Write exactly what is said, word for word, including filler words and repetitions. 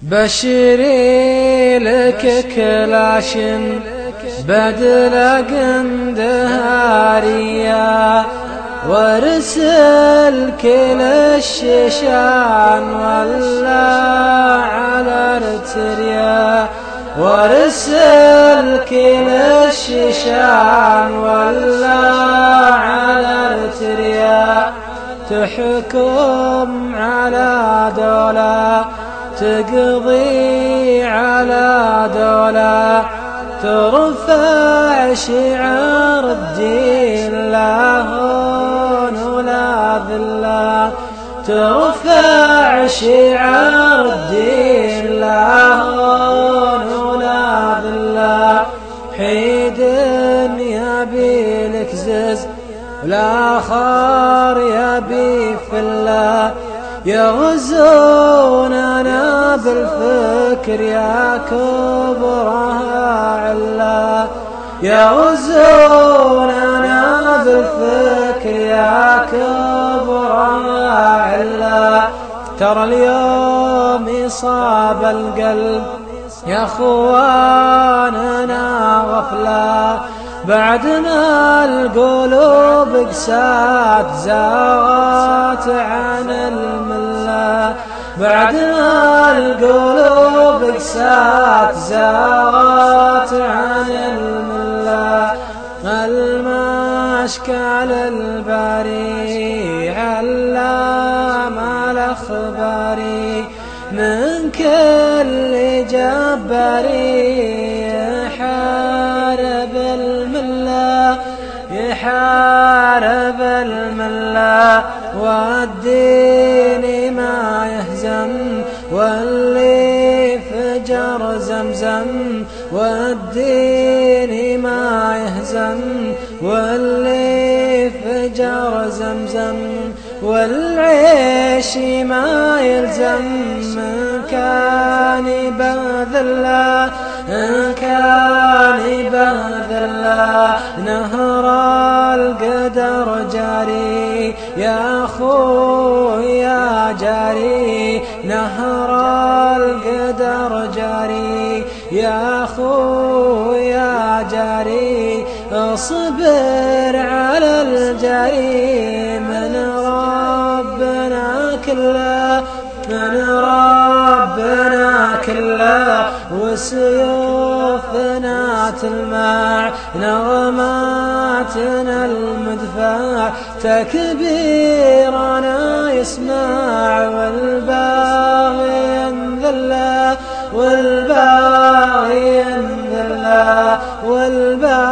بشري لك كلاش بدل قندهارية وارسل كل الشيشان ولا على ارتريا وارسل كل الشيشان ولا على ارتريا تحكم على دولة تقضي على دولة ترفع شعار الدين لا هون ولا ذلة ترفع شعار الدين لا هون ولا ذلة حيد يبي لك زز والآخر يبي فله يغزوننا بالفكر يا كبرها علا يغزوننا بالفكر يا كبرها علا ترى اليوم يصاب القلب يا اخواننا غفلة بعد ما القلوب قسات زاغت عن الملة بعد ما القلوب قسات زاغت عن الملة المشكل البري علام الأخباري من كل جباري يحارب الملة يحارب الملة والدين ما يهزم واللي فجر زمزم والدين ما يهزم واللي فجر زمزم والعيش ما يلزم من كان بذله إن كان بذله نهر القدر جاري يا أخوي يا جاري نهر القدر جاري يا أخوي يا جاري اصبر على الجاري من ربنا كله من ربنا كله وسيوفنا تلمع نغماتنا المدفع تكبيرنا يسمع والباغي ينذل والباغي ينذل والباغي